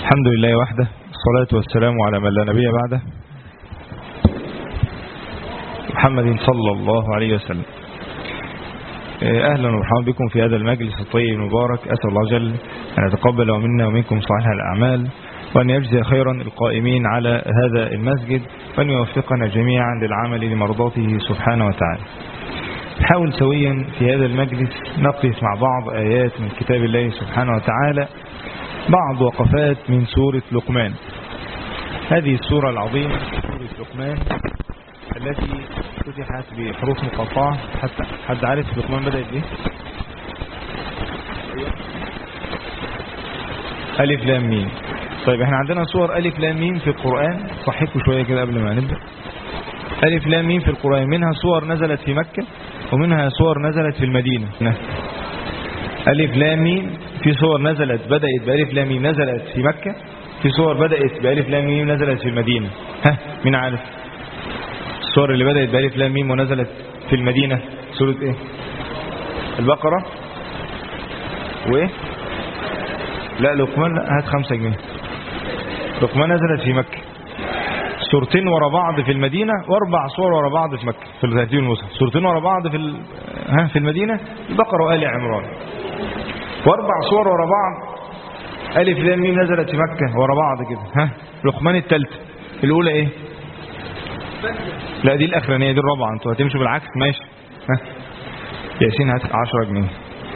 الحمد لله وحده، الصلاة والسلام على من لا نبي بعده، محمد صلى الله عليه وسلم. أهلا ومرحبا بكم في هذا المجلس الطيب المبارك. أسأل الله جل أن يتقبل منا ومنكم صالح الأعمال، وأن يجزي خيرا القائمين على هذا المسجد، وأن يوفقنا جميعا للعمل لمرضاته سبحانه وتعالى. نحاول سويا في هذا المجلس نقف مع بعض آيات من كتاب الله سبحانه وتعالى، بعض وقفات من سورة لقمان. هذه السورة العظيمة سورة لقمان التي فتحت بحروف مقطعة. حد عارف لقمان بدأت بإيه؟ ألف لام ميم. طيب احنا عندنا صور ألف لام ميم في القرآن، صحيكوا شوية كده قبل ما نبدأ. ألف لام ميم في القرآن منها صور نزلت في مكة ومنها صور نزلت في المدينة. ألف لام ميم في صور نزلت بدأت بألف لام ميم نزلت في مكة، في صور بدأت بألف لام ميم نزلت في المدينة. مين عارف الصور اللي بدأت بألف لام ميم ونزلت في المدينة؟ سورة ايه؟ البقرة وايه؟ لا لقمان، لا هات 5 جنيه. لقمان نزلت في مكة، سورتين ورا بعض في المدينة، واربع صور ورا بعض في مكة في الترتيب المصحف. سورتين ورا بعض في المدينة، البقرة وآل عمران، واربع صور ورا بعض ألف لام ميم نزلت في مكة ورا بعض كده. لقمان الثالثة. الأولى ايه؟ لا دي الأخرانية، دي الرابعة. انتوا هتمشوا بالعكس ماشي. ياسين هات 10 جنيه.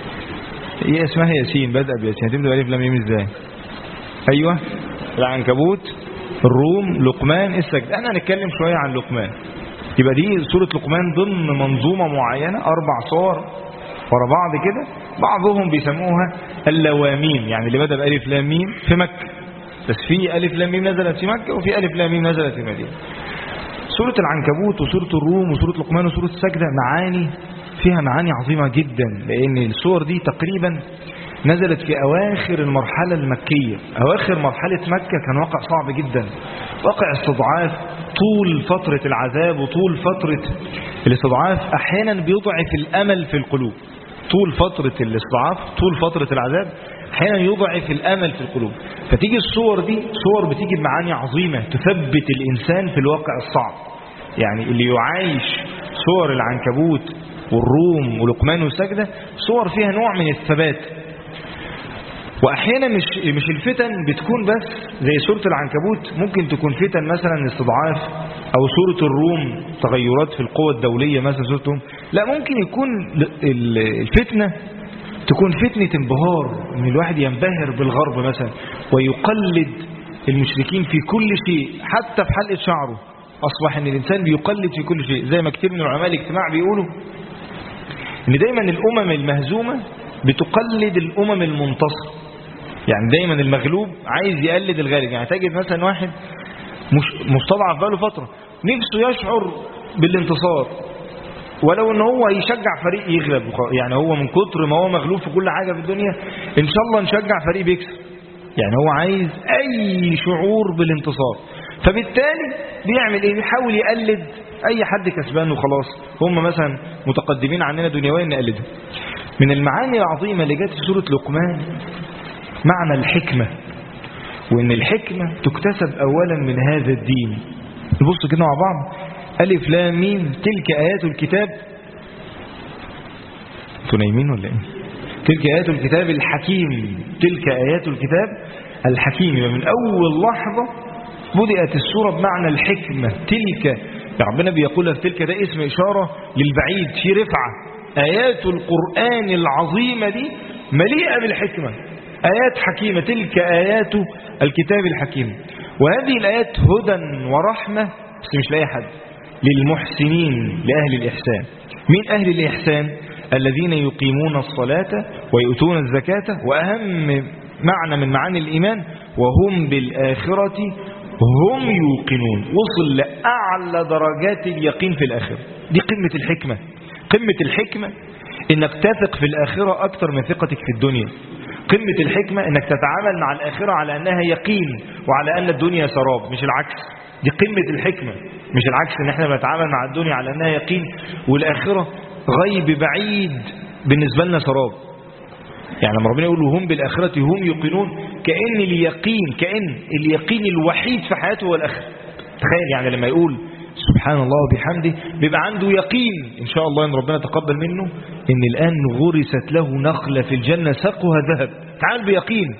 هي اسمها ياسين، بدأ بياسين، هتبدأ بألف لام ميم ازاي؟ ايوه العنكبوت، الروم، لقمان، السجد. احنا هنتكلم شوية عن لقمان. يبقى دي سورة لقمان ضمن منظومة معينة، 4 صور ورا بعض كده. بعضهم بيسموها اللواميم، يعني اللي بدأ بألف لام ميم في مكة، بس في ألف لام ميم نزلت في مكة وفي ألف لام ميم نزلت في المدينة. سورة العنكبوت وسورة الروم وسورة لقمان وسورة السجدة فيها معاني عظيمة جدا، لأن السور دي تقريبا نزلت في أواخر المرحلة المكية. أواخر مرحلة مكة كان واقع صعب جدا، واقع استضعاف طول فترة العذاب وطول فترة الاستضعاف. أحيانا بيضعف الأمل في القلوب. طول فترة الاستضعاف، طول فترة العذاب، أحيانا يضعف الأمل في القلوب. فتيجي الصور دي صور بتيجي بمعاني عظيمة تثبت الإنسان في الواقع الصعب. يعني اللي يعايش صور العنكبوت والروم ولقمان والسجدة صور فيها نوع من الثبات. وأحيانا مش الفتن بتكون بس زي سورة العنكبوت، ممكن تكون فتن مثلا استضعاف، أو سورة الروم تغيرات في القوى الدولية مثلا سورتهم. لا، ممكن يكون الفتنة تكون فتنة انبهار، ان الواحد ينبهر بالغرب مثلا ويقلد المشركين في كل شيء، حتى في حلقة شعره. أصبح ان الإنسان بيقلد في كل شيء، زي ما كتير من علماء الاجتماع بيقولوا ان دايما الأمم المهزومة بتقلد الأمم المنتصرة. يعني دايما المغلوب عايز يقلد الغالب. يعني تجد مثلا واحد مستضعف بقاله فترة نفسه يشعر بالانتصار، ولو ان هو يشجع فريق يغلب. يعني هو من كتر ما هو مغلوب في كل حاجة في الدنيا، ان شاء الله نشجع فريق بيكسب. يعني هو عايز اي شعور بالانتصار، فبالتالي بيعمل ايه؟ بيحاول يقلد اي حد كسبان وخلاص. هم مثلا متقدمين عننا دنيويا نقلدهم. من المعاني العظيمة اللي جت في سورة لقمان معنى الحكمة، وان الحكمة تكتسب اولا من هذا الدين. نبص كده مع بعض. ألف لام ميم تلك آيات الكتاب. انتوا نايمين ولا ايه؟ تلك آيات الكتاب الحكيم. تلك آيات الكتاب الحكيم. من أول لحظة بدأت السورة بمعنى الحكمة. تلك، يا ربنا بيقولها في تلك، ده اسم إشارة للبعيد في رفعة. آيات القرآن العظيمة دي مليئة بالحكمة، آيات حكيمة. تلك آيات الكتاب الحكيم. وهذه الآيات هدى ورحمة، بس مش لأي حد، للمحسنين، لأهل الإحسان. مين أهل الإحسان؟ الذين يقيمون الصلاة ويؤتون الزكاة، وأهم معنى من معاني الإيمان وهم بالآخرة هم يوقنون. وصل لأعلى درجات اليقين في الآخرة. دي قمة الحكمة. قمة الحكمة إنك تثق في الآخرة أكثر من ثقتك في الدنيا. قمة الحكمة إنك تتعامل مع الآخرة على أنها يقين، وعلى أن الدنيا سراب، مش العكس. دي قمة الحكمة، مش العكس، إن احنا بنتعامل مع الدنيا على أنها يقين والآخرة غيب بعيد بالنسبة لنا سراب. يعني لما ربنا يقول وهم بالآخرة هم يوقنون، كأن اليقين الوحيد في حياته هو الآخرة. تخيل يعني لما يقول سبحان الله وبحمده بيبقى عنده يقين إن شاء الله إن ربنا تقبل منه إن الآن غرست له نخلة في الجنة ساقها ذهب. تعامل بيقين.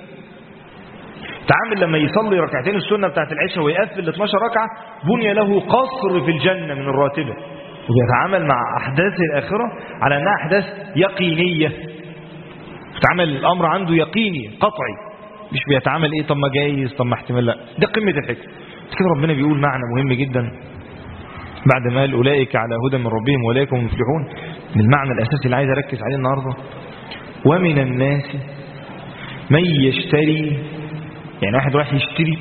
تعامل لما يصلي ركعتين السنة بتاعت العشاء ويقفل 12 ركعة بني له قصر في الجنة من الراتبة. ويتعامل مع أحداث الآخرة على أنها أحداث يقينية. تعامل الأمر عنده يقيني قطعي، مش بيتعامل طب ما جايز طب ما احتمال. لا، ده قمة الحكمة. كده ربنا بيقول معنى مهم جدا بعد ما قال أولئك على هدى من ربهم وأولئك هم المفلحون. من المعنى الأساسي اللي عايز أركز عليه النهاردة، ومن الناس من يشتري، يعني واحد راح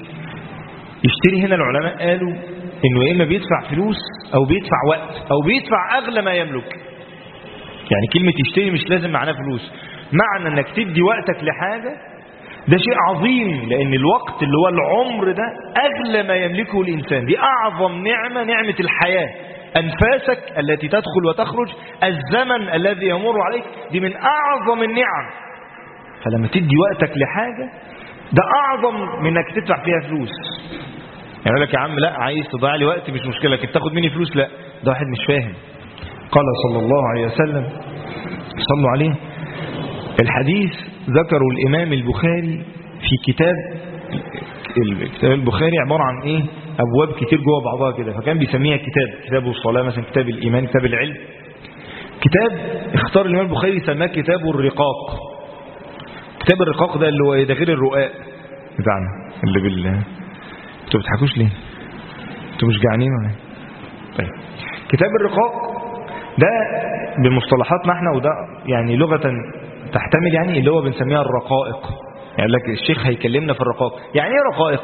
يشتري هنا العلماء قالوا إنه يا إما بيدفع فلوس أو بيدفع وقت أو بيدفع أغلى ما يملك. يعني كلمة يشتري مش لازم معناه فلوس، معنى أنك تدي وقتك لحاجة ده شيء عظيم، لأن الوقت اللي هو العمر ده أغلى ما يملكه الإنسان. دي أعظم نعمة، نعمة الحياة. أنفاسك التي تدخل وتخرج، الزمن الذي يمر عليك، دي من أعظم النعم. فلما تدي وقتك لحاجة ده أعظم من أنك تدفع فيها فلوس. يعني يقول لك يا عم لا عايز تضيع لي وقت مش مشكلة، لكن تاخد مني فلوس لا، ده واحد مش فاهم. قال صلى الله عليه وسلم، صلوا عليه، الحديث ذكره الإمام البخاري في كتاب البخاري عبارة عن أبواب كتير جوه بعضها كده، فكان بيسميها كتاب الصلاة مثلا، كتاب الإيمان، كتاب العلم. كتاب اختار الإمام البخاري سماه كتاب الرقاق. كتاب الرقاق ده اللي هو ده غير الرقاق بتاعنا اللي انتوا بتضحكوش ليه؟ انتوا مش جعانين ولا؟ طيب، كتاب الرقاق ده بمصطلحاتنا احنا، وده يعني لغة تحتمل يعني اللي هو بنسميها الرقائق. يعني لك الشيخ هيكلمنا في الرقائق. يعني ايه رقائق؟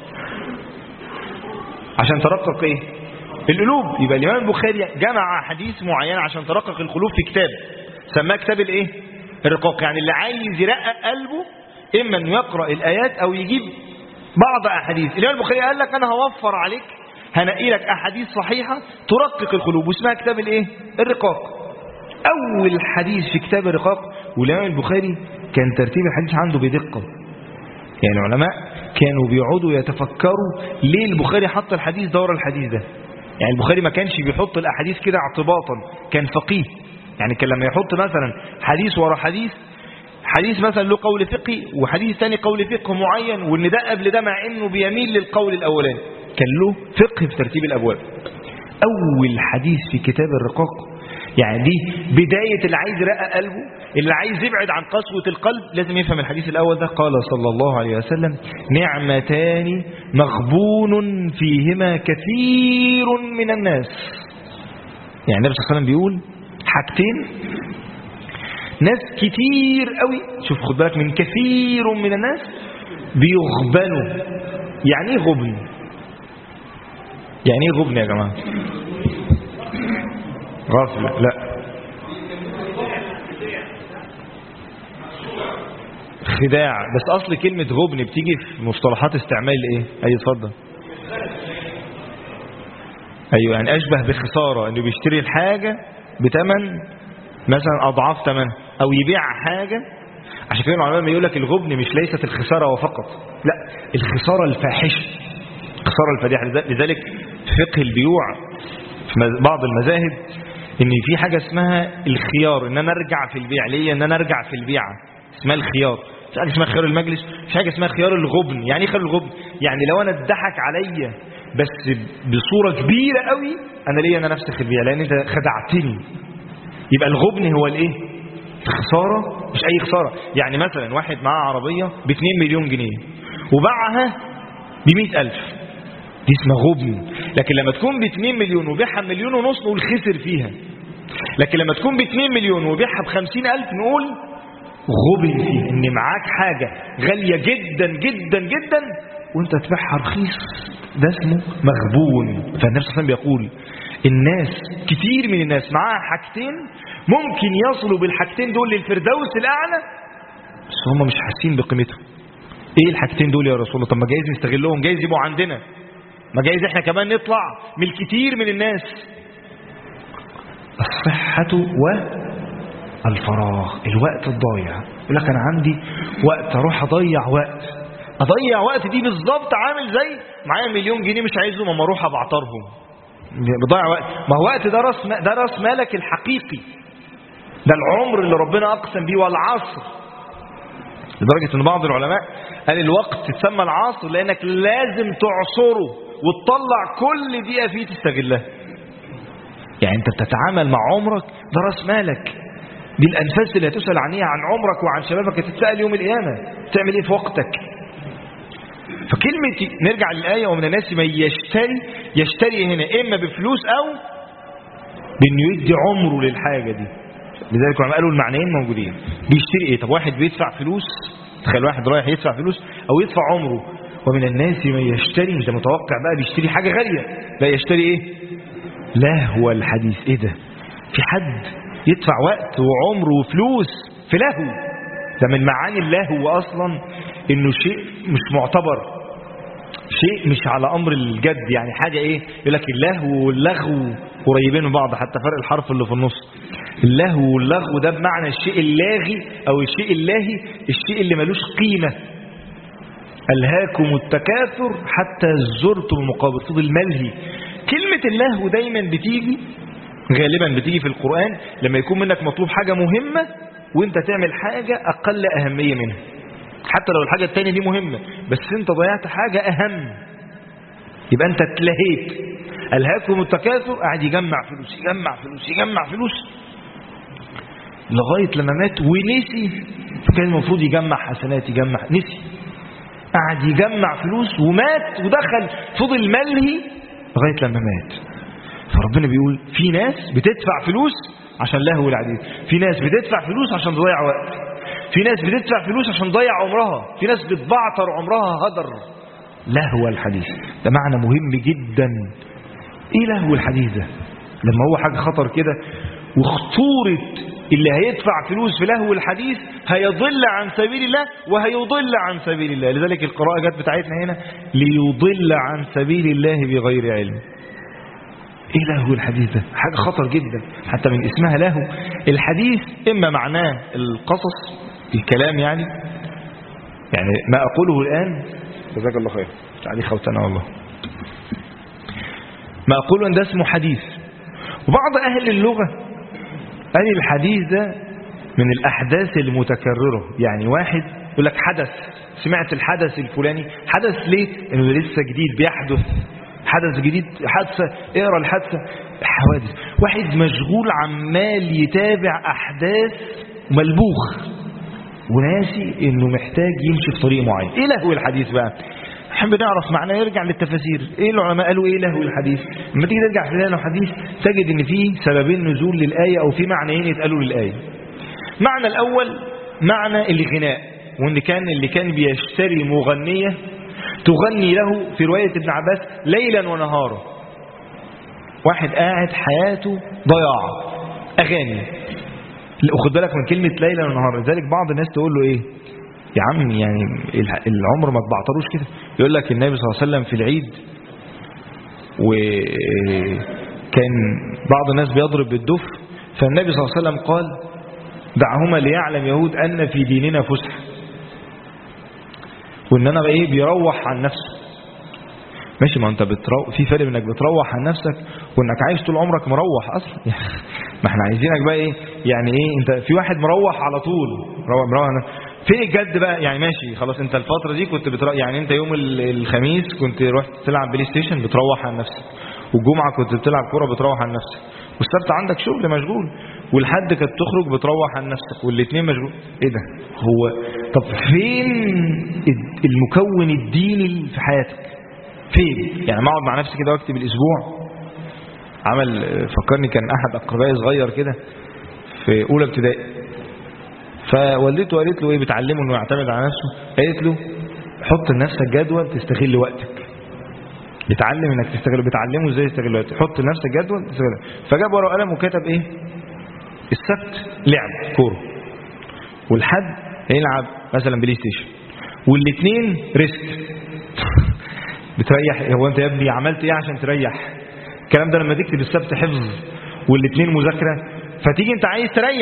عشان ترقق القلوب. يبقى الإمام البخاري جمع حديث معين عشان ترقق القلوب في كتاب سماه كتاب الرقاق. يعني اللي عايز يرقق قلبه إما أنه يقرأ الآيات أو يجيب بعض أحاديث. الإمام البخاري قال لك أنا هوفر عليك، هنقي لك أحاديث صحيحة ترقق القلوب، واسمها كتاب الرقاق. أول حديث في كتاب الرقاق، والإمام البخاري كان ترتيب الحديث عنده بدقة. يعني العلماء كانوا بيقعدوا يتفكروا ليه البخاري حط الحديث ده ورا الحديث ده. يعني البخاري ما كانش بيحط الأحاديث كده اعتباطا، كان فقيه. يعني كان لما يحط مثلا حديث ورا حديث مثلا له قول فقهي وحديث ثاني قول فقه معين، وان ده قبل ده مع انه بيميل للقول الاولاني، كان له فقه في ترتيب الابواب. اول حديث في كتاب الرقاق، يعني دي بداية اللي عايز يرقق قلبه، اللي عايز يبعد عن قسوة القلب لازم يفهم الحديث الأول ده. قال صلى الله عليه وسلم نعمتان مغبون فيهما كثير من الناس. يعني النبي صلى الله عليه وسلم بيقول حاجتين ناس كتير قوي، شوف خد بالك، من كثير من الناس بيغبنوا. يعني ايه غبن؟ يعني ايه غبن يا جماعة؟ غافل؟ لا، خداع. بس اصل كلمة غبن بتيجي في مصطلحات استعمال اتفضل. ايوه، يعني اشبه بخسارة، انه بيشتري الحاجة بتمن مثلا اضعاف ثمنها، او يبيع حاجة. عشان كده العلماء يقول لك الغبن مش ليست الخسارة وفقط، لا، الخسارة الفاحشة، الخسارة الفادحة. لذلك فقه البيوع في بعض المذاهب ان في حاجة اسمها الخيار، ان انا ارجع في البيع. ليه ان انا ارجع في البيعة؟ اسمها الخيار. مش حاجة اسمها خيار المجلس، مش حاجة اسمها خيار الغبن. يعني ايه خيار الغبن؟ يعني لو انا اتضحك عليا بس بصورة كبيرة قوي، انا ليه انا نفسي في البيع؟ لان انت خدعتني. يبقى الغبن هو الخسارة، مش اي خسارة. يعني مثلا واحد معاه عربية ب2 مليون جنيه وباعها ب100,000، دي اسمها غبن. لكن لما تكون ب2 مليون وبيعها ب1.5 مليون نقول خسر فيها. لكن لما تكون ب2 مليون وبيعها ب50,000 نقول غبن فيها، ان معاك حاجة غالية جدا جدا جدا وانت تبيعها رخيص، ده اسمه مغبون. فالنبي صلى الله عليه وسلم بيقول الناس كتير من الناس معاها حاجتين ممكن يصلوا بالحاجتين دول للفردوس الأعلى، بس هم مش حاسين بقيمتهم. ايه الحاجتين دول يا رسول الله؟ طب ما جايز نستغلهم، جايز يبقوا عندنا، ما جايز احنا كمان نطلع من الكتير من الناس. الصحة الفراغ، الوقت الضايع. يقول لك أنا عندي وقت أروح أضيع وقت دي بالظبط عامل زي معايا 1,000,000 جنيه مش عايزهم اما اروح ابعترهم، بضيع وقت. ما هو وقت ده راس مالك الحقيقي، ده العمر اللي ربنا أقسم بيه والعصر، لدرجة ان بعض العلماء قال الوقت تسمى العصر لانك لازم تعصره وتطلع كل دقيقة فيه تستغلها. يعني انت بتتعامل مع عمرك، ده راس مالك، دي الانفاس اللي هتسأل عنها، عن عمرك وعن شبابك هتتسأل يوم القيامة تعمل ايه في وقتك. فكلمة نرجع للآية ومن الناس من يشتري هنا إما بفلوس أو بأنه يدي عمره للحاجة دي. لذلك هم قالوا المعنيين موجودين. بيشتري إيه؟ طب واحد بيدفع فلوس، تخيل واحد رايح يدفع فلوس أو يدفع عمره. ومن الناس من يشتري، انت متوقع بقى بيشتري حاجة غالية، لا يشتري إيه؟ لهو الحديث. إيه ده؟ في حد يدفع وقت وعمره وفلوس في لهو؟ ده من معاني اللهو أصلا إنه شيء مش معتبر، شيء مش على أمر الجد. يعني حاجة إيه؟ يقول لك اللهو واللغو قريبين من بعض، حتى فرق الحرف اللي في النص. اللهو واللغو ده بمعنى الشيء اللاغي أو الشيء اللاهي، الشيء اللي ملوش قيمة. ألهاكم التكاثر حتى زرتم المقابر، فضل ملهي. كلمة اللهو دايما بتيجي غالبا بتيجي في القرآن لما يكون منك مطلوب حاجة مهمة وانت تعمل حاجة أقل أهمية منها، حتى لو الحاجة التانية دي مهمة بس انت ضيعت حاجة أهم، يبقى انت اتلهيت. ألهاكم التكاثر، قاعد يجمع فلوس يجمع فلوس يجمع فلوس لغاية لما مات ونسي كان المفروض يجمع حسنات، يجمع نسي، قاعد يجمع فلوس ومات ودخل فضل ملهي لغاية لما مات. فربنا بيقول في ناس بتدفع فلوس عشان لهو العديد، في ناس بتدفع فلوس عشان تضيع وقت، في ناس بتدفع فلوس عشان تضيع عمرها، في ناس بتبعتر عمرها هدر. لهو الحديث ده معنى مهم جدا. ايه لهو الحديث ده؟ لما هو حاجة خطر كده، وخطورة اللي هيدفع فلوس في لهو الحديث هيضل عن سبيل الله وهيضل عن سبيل الله. لذلك القراءة جت بتاعتنا هنا ليضل عن سبيل الله بغير علم. ايه لهو الحديث ده؟ حاجة خطر جدا، حتى من اسمها لهو. الحديث اما معناه القصص، الكلام يعني ما اقوله الان، جزاك الله خير تعالي خوتنا والله، ما اقوله ان ده اسمه حديث. وبعض اهل اللغة قال الحديث ده من الاحداث المتكررة. يعني واحد يقول لك حدث، سمعت الحدث الفلاني. حدث ليه؟ انه لسه جديد بيحدث، حدث جديد، حادثة، اقرا الحادثة، حوادث. واحد مشغول عمال يتابع احداث ملبوخ وناسي انه محتاج يمشي في طريق معين. ايه لهو الحديث بقى؟ نحب نعرف معناه، يرجع للتفاسير. ايه العلماء قالوا ايه لهو الحديث؟ لما تيجي ترجع في لهو الحديث تجد ان فيه سببين نزول للآية او في معنيين يتقالوا للآية. معنى الاول معنى الغناء، وان كان اللي كان بيشتري مغنية تغني له في رواية ابن عباس ليلا ونهارا. واحد قاعد حياته ضياع اغاني، خد بالك من كلمة ليلا ونهارا. لذلك بعض الناس تقول له ايه يا عم، يعني العمر ما تبعتروش كده. يقول لك النبي صلى الله عليه وسلم في العيد وكان بعض الناس بيضرب بالدف، فالنبي صلى الله عليه وسلم قال دعهما ليعلم يهود أن في ديننا فسح، وان انا ايه بيروح عن نفسه. ماشي، ما انت في فرق انك بتروح عن نفسك وانك عايش طول عمرك مروح اصلا. ما احنا عايزينك بقى ايه، يعني ايه، انت في واحد مروح على طول، مروح فين الجد بقى؟ يعني ماشي خلاص، انت الفترة دي كنت يعني انت يوم الخميس كنت رحت تلعب بلاي ستيشن بتروح عن نفسك، والجمعة كنت بتلعب كرة بتروح عن نفسك، والسبت عندك شغل مشغول، والحد كانت تخرج بتروح عن نفسك، والاثنين مشغول. ايه ده؟ هو طب فين المكون الديني في حياتك؟ فين؟ يعني ما اقعد مع نفسي كده واكتب الاسبوع. عمل فكرني، كان احد اقربائي صغير كده في اولى ابتدائي، فوالدته قالت له ايه، بتعلمه انه يعتمد على نفسه، قالت له حط لنفسك جدول تستغل وقتك. بتعلم انك تستغل، بتعلمه ازاي يستغل وقتك، حط لنفسك جدول تستغل. فجاب ورقه وقلم وكتب ايه، السبت لعب كوره، والحد هيلعب مثلا بلاي ستيشن، والاثنين ريست. بتريح. هو انت يا ابني عملت ايه عشان تريح؟ الكلام ده لما تكتب السبت حفظ والاثنين مذاكره، فتيجي انت عايز تريح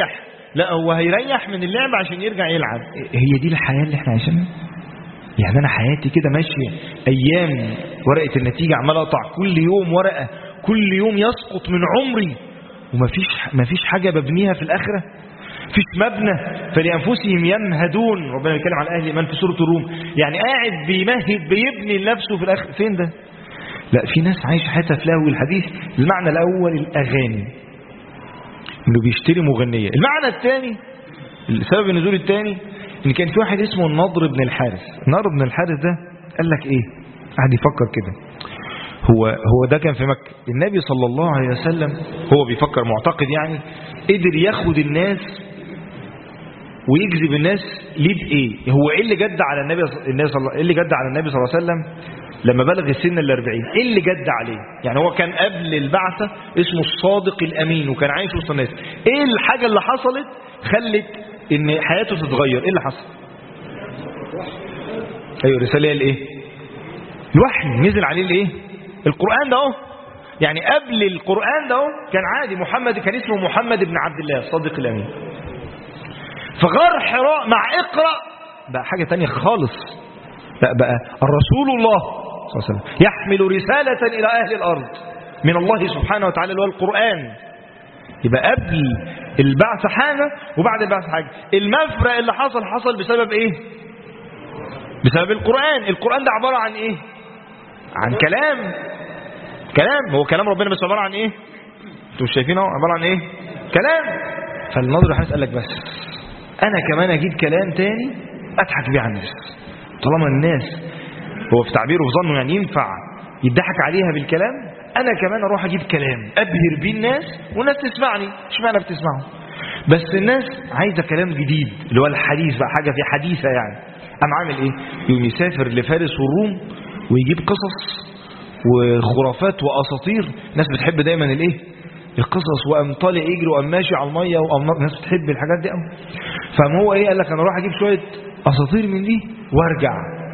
لا هو هيريح من اللعب عشان يرجع يلعب. هي دي الحياة اللي احنا عايشينها؟ يعني انا حياتي كده ماشية ايام ورقة النتيجة عمال اقطع كل يوم ورقة، كل يوم يسقط من عمري، ومفيش حاجة ببنيها في الاخرة، مفيش مبنى فلأنفسهم يمهدون. ربنا بيتكلم عن اهل الايمان في سورة الروم، يعني قاعد بيمهد بيبني لنفسه في الاخر. فين ده؟ لا، في ناس عايش حياتها في لهو الحديث. المعنى الاول الاغاني، انه بيشتري مغنية. المعنى الثاني، السبب النزول الثاني، ان كان في واحد اسمه النضر بن الحارث. النضر بن الحارث ده قال لك ايه؟ قاعد يفكر كده، هو ده كان في مكة. النبي صلى الله عليه وسلم هو بيفكر معتقد يعني قدر ياخد الناس ويجذب الناس ليه بايه؟ هو ايه اللي جد على النبي صلى الله عليه وسلم لما بلغ السن 40؟ ايه اللي جد عليه؟ يعني هو كان قبل البعثة اسمه الصادق الامين وكان عايش وسط الناس. ايه الحاجة اللي حصلت خلت ان حياته تتغير؟ ايه اللي حصل؟ ايوه، الرسالة الايه؟ الوحي نزل عليه الايه؟ القرآن ده اهو. يعني قبل القرآن ده اهو كان عادي، محمد كان اسمه محمد بن عبد الله الصادق الامين. فغار حراء مع اقرأ بقى حاجة تانية خالص، بقى الرسول الله صلى الله عليه وسلم يحمل رسالة إلى أهل الأرض من الله سبحانه وتعالى اللي هو القرآن. يبقى قبل البعث حاجة وبعد البعث حاجة. المفرق اللي حصل بسبب ايه؟ بسبب القرآن. القرآن ده عبارة عن ايه؟ عن كلام. هو كلام ربنا، بس عبارة عن ايه؟ انتوا مش شايفينه عبارة عن ايه؟ كلام. فالناظر حاسس قال لك بس انا كمان اجيب كلام تاني اضحك بيه على الناس، طالما الناس هو في تعبيره في ظنه يعني ينفع يضحك عليها بالكلام، انا كمان اروح اجيب كلام ابهر بيه الناس والناس تسمعني. اشمعنى بتسمعه؟ بس الناس عايزه كلام جديد اللي هو الحديث بقى، حاجه في حديثه يعني. قام عامل ايه؟ يوم يسافر لفارس والروم ويجيب قصص وخرافات واساطير. الناس بتحب دايما الايه؟ القصص. وقام طالع يجري وقام ماشي على الميه الناس بتحب الحاجات دي قوي. فقام هو ايه؟ قال لك انا اروح اجيب شويه اساطير من دي وارجع.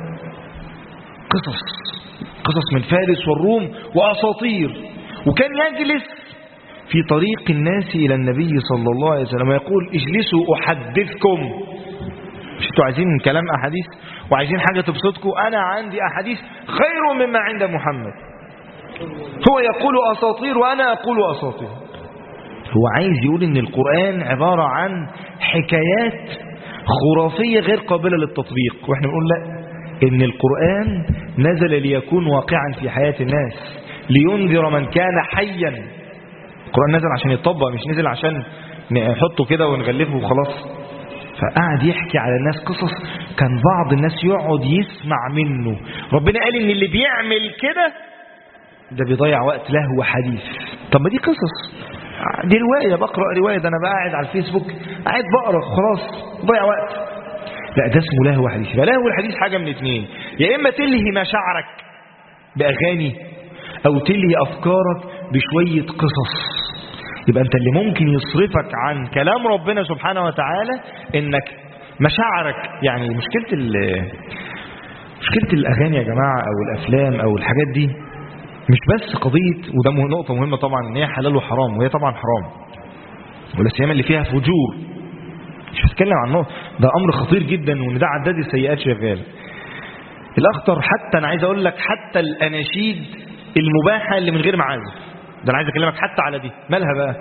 قصص من فارس والروم واساطير. وكان يجلس في طريق الناس الى النبي صلى الله عليه وسلم ويقول اجلسوا احدثكم. مش انتوا عايزين كلام احاديث وعايزين حاجه تبسطكم؟ انا عندي احاديث خير مما عند محمد. هو يقول اساطير وانا اقول اساطير. هو عايز يقول ان القرآن عبارة عن حكايات خرافية غير قابلة للتطبيق، واحنا بنقول لا، ان القرآن نزل ليكون واقعا في حياة الناس لينذر من كان حيا. القرآن نزل عشان يطبق، مش نزل عشان نحطه كده ونغلفه وخلاص. فقعد يحكي على الناس قصص، كان بعض الناس يقعد يسمع منه. ربنا قال ان اللي بيعمل كده ده بيضيع وقت لهو حديث. طب ما دي قصص، دي رواية، بقرأ رواية، ده أنا بقى قاعد على الفيسبوك قاعد بقرأ خلاص ضيع وقت. لا، ده اسمه لهو حديث. يبقى لهو الحديث حاجة من اتنين، يا إما تلهي مشاعرك بأغاني أو تلهي أفكارك بشوية قصص. يبقى أنت اللي ممكن يصرفك عن كلام ربنا سبحانه وتعالى إنك مشاعرك. يعني مشكلة الأغاني يا جماعة أو الأفلام أو الحاجات دي مش بس قضية، وده نقطة مهمة طبعا، ان هي حلال وحرام، وهي طبعا حرام، ولا سيما اللي فيها فجور. مش بتكلم عن نقطة، ده أمر خطير جدا، وان ده عداد السيئات شغال. الأخطر حتى أنا عايز أقول لك حتى الأناشيد المباحة اللي من غير معازف، ده أنا عايز أكلمك حتى على دي. مالها بقى؟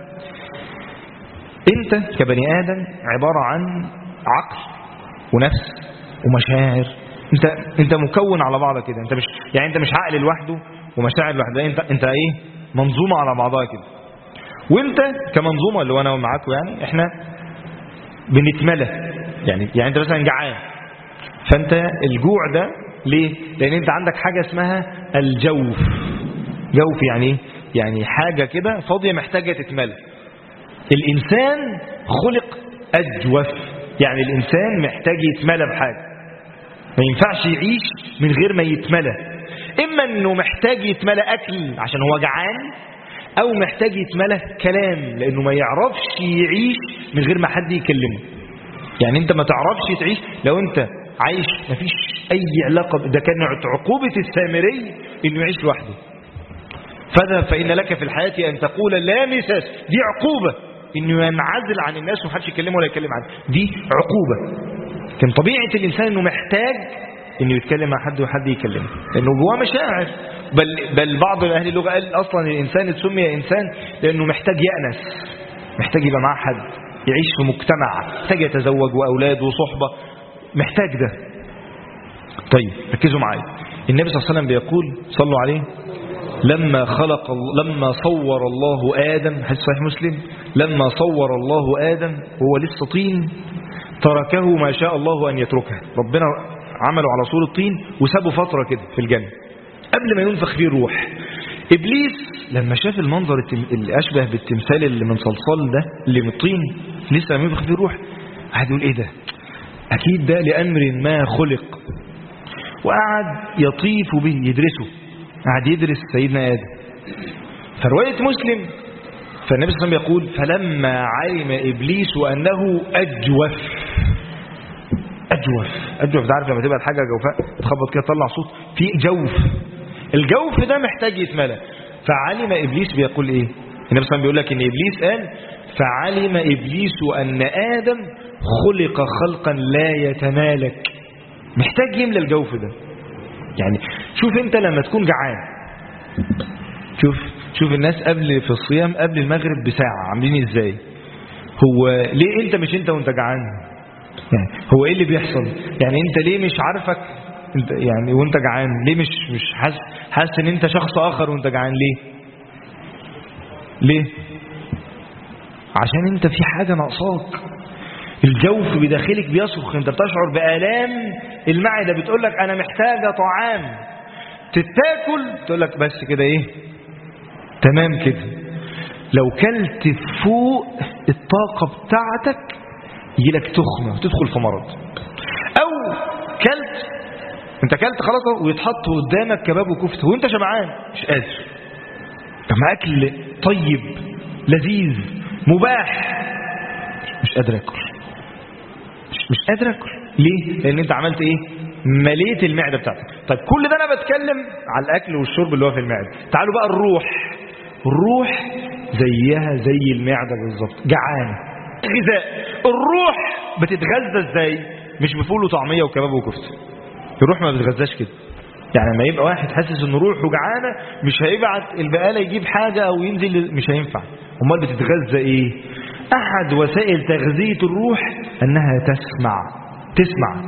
أنت كبني آدم عبارة عن عقل ونفس ومشاعر. أنت مكون على بعضها كده. أنت مش عقل لوحده ومشاعر لوحدها. انت ايه؟ منظومة على بعضها كده. وانت كمنظومة اللي وانا معاكم يعني احنا بنتملى. يعني انت مثلا جعان، فانت الجوع ده ليه؟ لان انت عندك حاجة اسمها الجوف. جوف يعني ايه؟ يعني حاجة كده فاضية محتاجة تتملى. الانسان خلق اجوف، يعني الانسان محتاج يتملى بحاجة، ما ينفعش يعيش من غير ما يتملى. إما أنه محتاج يتملى أكل عشان هو جعان، أو محتاج يتملى كلام لأنه ما يعرفش يعيش من غير ما حد يكلمه. يعني أنت ما تعرفش تعيش لو أنت عايش ما فيش أي علاقة. ده كانت عقوبة السامري أنه يعيش لوحده. فإن لك في الحياة أن تقول لا مساس. دي عقوبة انه ينعزل عن الناس ومحدش يكلمه ولا يتكلم عنه. دي عقوبة. كان طبيعة الإنسان انه محتاج انه يتكلم مع حد وحد يكلمه، لانه جواه مشاعر. بل بعض اهل اللغة قال اصلا الانسان سمي انسان لانه محتاج يأنس، محتاج يبقى معاه حد، يعيش في مجتمع، محتاج يتزوج واولاد وصحبة، محتاج ده. طيب ركزوا معايا، النبي صلى الله عليه وسلم بيقول صلوا عليه: لما صور الله آدم، حديث صحيح مسلم، لما صور الله آدم وهو لسه طين تركه ما شاء الله أن يتركه. ربنا عمله على صورة طين وسابه فترة كده في الجنة قبل ما ينفخ فيه الروح. إبليس لما شاف المنظر اللي أشبه بالتمثال اللي من صلصال ده اللي من الطين لسه ما ينفخ فيه الروح، قعد يقول إيه ده؟ أكيد ده لأمر ما خلق. وقعد يطيف به يدرسه، قعد يدرس سيدنا آدم. فرواية مسلم فالنبي صلى الله عليه وسلم يقول: فلما علم إبليس أنه أجوف ده عارف لما تبقى الحاجة جوفاء تخبط كده تطلع صوت في جوف، الجوف ده محتاج يتملى. فعلم إبليس بيقول إيه؟ النبي صلى الله عليه وسلم بيقول لك إن إبليس قال: فعلم إبليس أن آدم خلق خلقا لا يتمالك. محتاج يملى الجوف ده. يعني شوف انت لما تكون جعان، شوف الناس قبل في الصيام قبل المغرب بساعة عاملين ازاي. هو ليه انت مش انت وانت جعان؟ يعني هو ايه اللي بيحصل؟ يعني انت ليه مش عارفك انت يعني وانت جعان؟ ليه مش حاسس ان انت شخص اخر وانت جعان؟ ليه؟ عشان انت في حاجة ناقصاك. الجوف بداخلك بيصرخ، انت بتشعر بآلام المعدة بتقول لك انا محتاجة طعام. تتاكل تقول لك بس كده ايه تمام كده. لو كلت فوق الطاقة بتاعتك يجيلك تخمة وتدخل في مرض. او انت كلت خلاص ويتحط قدامك كباب وكفتة وانت شبعان مش قادر، لما اكل طيب لذيذ مباح مش قادر اكل، مش قادر اكل. ليه؟ لان انت عملت ايه؟ مليت المعده بتاعتك. طيب كل ده انا بتكلم على الاكل والشرب اللي هو في المعده. تعالوا بقى الروح زيها زي المعده بالظبط، جعانه. غذاء الروح بتتغذى ازاي؟ مش بفول وطعميه وكباب وكفته. الروح ما بتتغذاش كده. يعني لما يبقى واحد حاسس ان روحه جعانه مش هيبعت البقاله يجيب حاجه او ينزل، مش هينفع. امال بتتغذى ايه؟ احد وسائل تغذيه الروح انها تسمع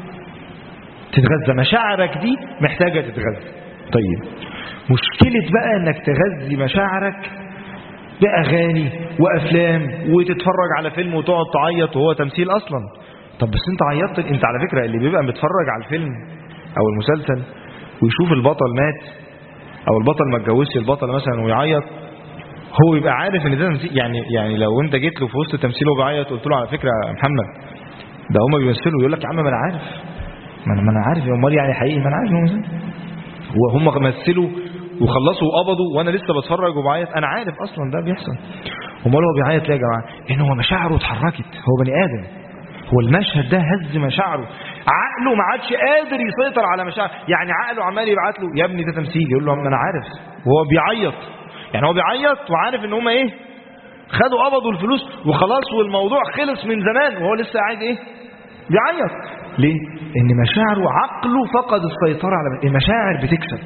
تتغذى. مشاعرك دي محتاجه تتغذى. طيب مشكله بقى انك تغذي مشاعرك باغاني وافلام وتتفرج على فيلم وتقعد تعيط وهو تمثيل اصلا. طب بس انت عيطت. انت على فكره اللي بيبقى متفرج على الفيلم او المسلسل ويشوف البطل مات او البطل ما اتجوزش البطل مثلا ويعيط، هو يبقى عارف ان ده تمثيل. يعني لو انت جيت له في وسط تمثيله وبيعيط قلت له على فكره يا محمد ده هما بيمثلوا، يقول لك يا عم ما انا عارف، ما انا عارف. امال يعني حقيقي ما انا عارف وهم مثلوا وخلصوا وقبضوا وانا لسه بتفرج وبعيط. انا عارف اصلا ده بيحصل. امال هو بيعيط ليه يا جماعه؟ ان هو مشاعره اتحركت. هو بني ادم، هو المشهد ده هز مشاعره. عقله ما عادش قادر يسيطر على مشاعره. يعني عقله عمال يبعت له يا ابني ده تمثيل، يقول له ما انا عارف. وهو بيعيط، يعني هو بيعيط وعارف ان هم ايه خدوا قبضوا الفلوس وخلاص والموضوع خلص من زمان، وهو لسه قاعد ايه بيعيط. ليه؟ ان مشاعره عقله فقد السيطرة على المشاعر. بتكسب.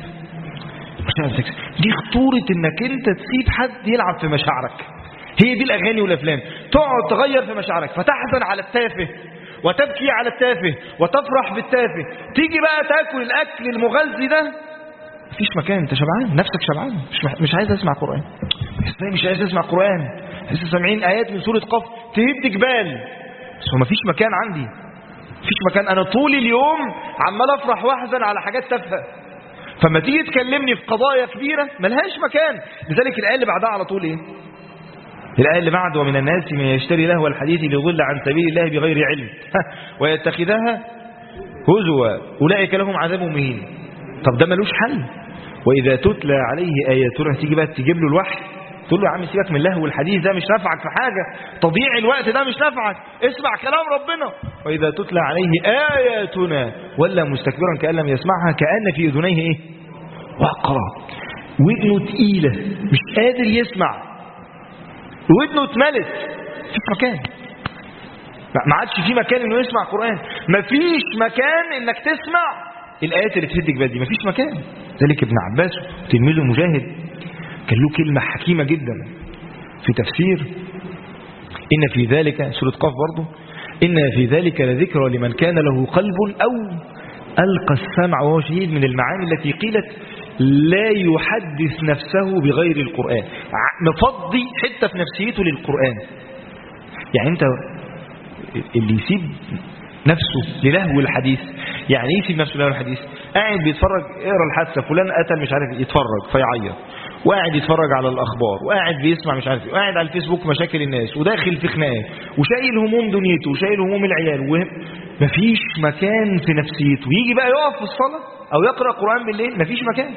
دي خطورة انك انت تسيب حد يلعب في مشاعرك. هي دي الاغاني والافلام، تقعد تغير في مشاعرك فتحزن على التافه وتبكي على التافه وتفرح بالتافه. تيجي بقى تاكل الاكل المغذي ده مفيش مكان، انت شبعان، نفسك شبعان، مش عايز اسمع قرآن. ازاي مش عايز اسمع قرآن؟ لسه سامعين ايات من سورة قاف تهد جبال، بس هو مفيش مكان عندي، مفيش مكان. انا طول اليوم عمال افرح واحزن على حاجات تافهه، فما تيجي تكلمني في قضايا كبيره ملهاش مكان. لذلك الايه اللي بعدها على طول ايه؟ الآية اللي بعد ومن الناس من يشتري لهو الحديث ليضل عن سبيل الله بغير علم ويتخذها هزوا أولئك لهم عذاب مهين. طب ده ملوش حل. وإذا تتلى عليه آياتنا، تيجي بقى تجيب له الوحي تقول له يا عم سيبك من اللهو والحديث ده مش نافعك في حاجة، تضييع الوقت ده مش نافعك، اسمع كلام ربنا. وإذا تتلى عليه آياتنا ولا مستكبرا كأن لم يسمعها كأن في أذنيه ايه وقرا. ودنه تقيلة مش قادر يسمع. ودنه اتملت، مفيش مكان، ما عادش في مكان انه يسمع قرآن، مفيش مكان انك تسمع الآيات اللي تهدك بدي، مفيش مكان. ذلك ابن عباس تلميذه مجاهد كان له كلمة حكيمة جدا في تفسير إن في ذلك، سورة قاف برضه، إن في ذلك لذكرى لمن كان له قلب أو ألقى السمع وهو شهيد، من المعاني التي قيلت لا يحدث نفسه بغير القرآن، مفضي حتة في نفسيته للقرآن. يعني أنت اللي يسيب نفسه للهو الحديث، يعني ايه يسيب نفسه للهو الحديث؟ قاعد بيتفرج، اقرا الحادثه فلان قتل مش عارف، يتفرج فيعيط، وقاعد يتفرج على الاخبار، وقاعد بيسمع مش عارف ايه، وقاعد على الفيسبوك مشاكل الناس، وداخل في خناقه، وشايل هموم دنيته، وشايل هموم العيال، ومفيش مكان في نفسيته. يجي بقى يقف في الصلاه او يقرا قران بالليل، مفيش مكان.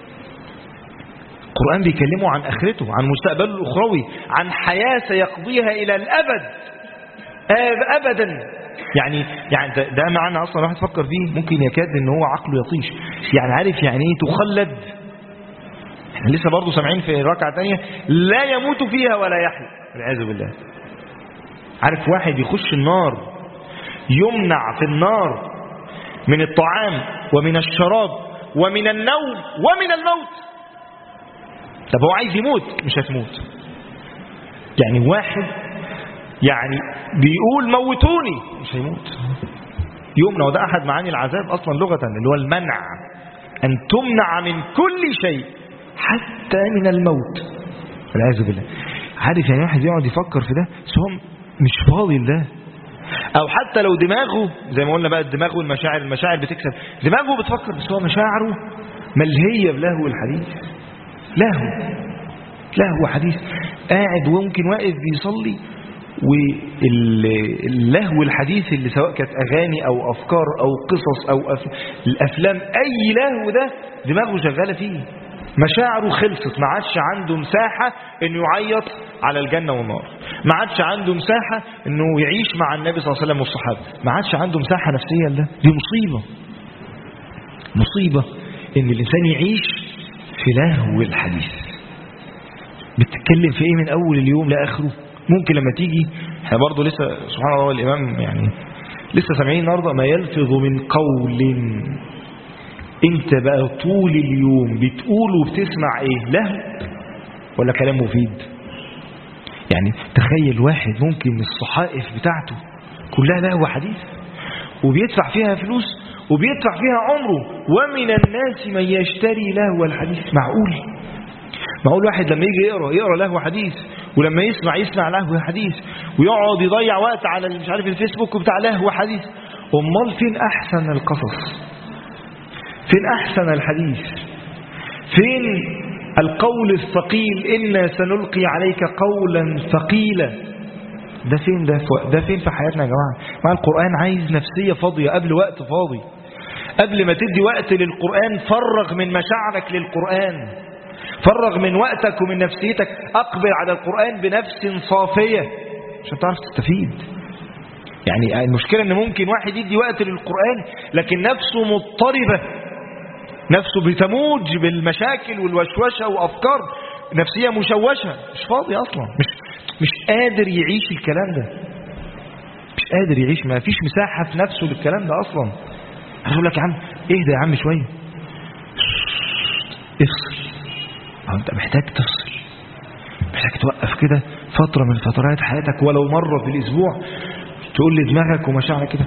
القران بيكلمه عن اخرته، عن مستقبله الاخروي، عن حياه سيقضيها الى الابد ابدا. يعني ده معنى اصلا الواحد فكر فيه ممكن يكاد ان هو عقله يطيش. يعني عارف يعني ايه تخلد؟ احنا لسه برضه سامعين في ركعه ثانيه لا يموت فيها ولا يحيى والعياذ بالله. عارف واحد يخش النار يمنع في النار من الطعام ومن الشراب ومن النوم ومن الموت. طب هو عايز يموت، مش هتموت. يعني واحد يعني بيقول موتوني، مش هيموت، يمنع. وده أحد معاني العذاب أصلا لغة، اللي هو المنع، أن تمنع من كل شيء حتى من الموت والعياذ بالله. عارف يعني واحد يقعد يفكر في ده بس هو مش فاضي لده. أو حتى لو دماغه زي ما قلنا بقى، الدماغ والمشاعر، المشاعر بتكسب، دماغه بتفكر بس هو مشاعره ملهية بلهو الحديث، لهو حديث. قاعد وممكن واقف بيصلي، واللهو الحديث اللي سواء كانت أغاني أو أفكار أو قصص أو الأفلام، أي لهو ده دماغه شغالة فيه، مشاعره خلصت، ما عادش عنده مساحة إنه يعيط على الجنة والنار، ما عادش عنده مساحة إنه يعيش مع النبي صلى الله عليه وسلم والصحابة، ما عادش عنده مساحة نفسية لده. دي مصيبة إن الإنسان يعيش في لهو الحديث. بتتكلم في إيه من أول اليوم لآخره؟ ممكن لما تيجي، احنا برضه لسه سبحان الله الإمام يعني لسه سامعين النهارده ما يلفظ من قول، انت بقى طول اليوم بتقول وبتسمع ايه؟ لهو ولا كلام مفيد؟ يعني تخيل واحد ممكن الصحائف بتاعته كلها لهو حديث، وبيدفع فيها فلوس وبيدفع فيها عمره، ومن الناس من يشتري لهو الحديث. معقول واحد لما يجي يقرأ لهو حديث، ولما يسمع لهو حديث، ويقعد يضيع وقت على مش عارف الفيسبوك بتاع لهو حديث؟ امال فين احسن القصص؟ فين احسن الحديث؟ فين القول الثقيل؟ إنا سنلقي عليك قولا ثقيلا. ده فين في حياتنا يا جماعة؟ مع القرآن عايز نفسية فاضية قبل وقت فاضي. قبل ما تدي وقت للقرآن فرغ من مشاعرك للقرآن، فرغ من وقتك ومن نفسيتك، أقبل على القرآن بنفس صافية عشان تعرف تستفيد. يعني المشكلة إن ممكن واحد يدي وقت للقرآن لكن نفسه مضطربة، نفسه بتموج بالمشاكل والوشوشة وأفكار نفسية مشوشة، مش فاضي أصلا، مش قادر يعيش الكلام ده، مش قادر يعيش، ما فيش مساحة في نفسه للكلام ده أصلا. أقول لك يا عم اهدى يا عم شوية، افصل. أنت محتاج تفصل، محتاج توقف كده فترة من فترات حياتك ولو مرة في الأسبوع، تقول لدماغك ومشاعرك كده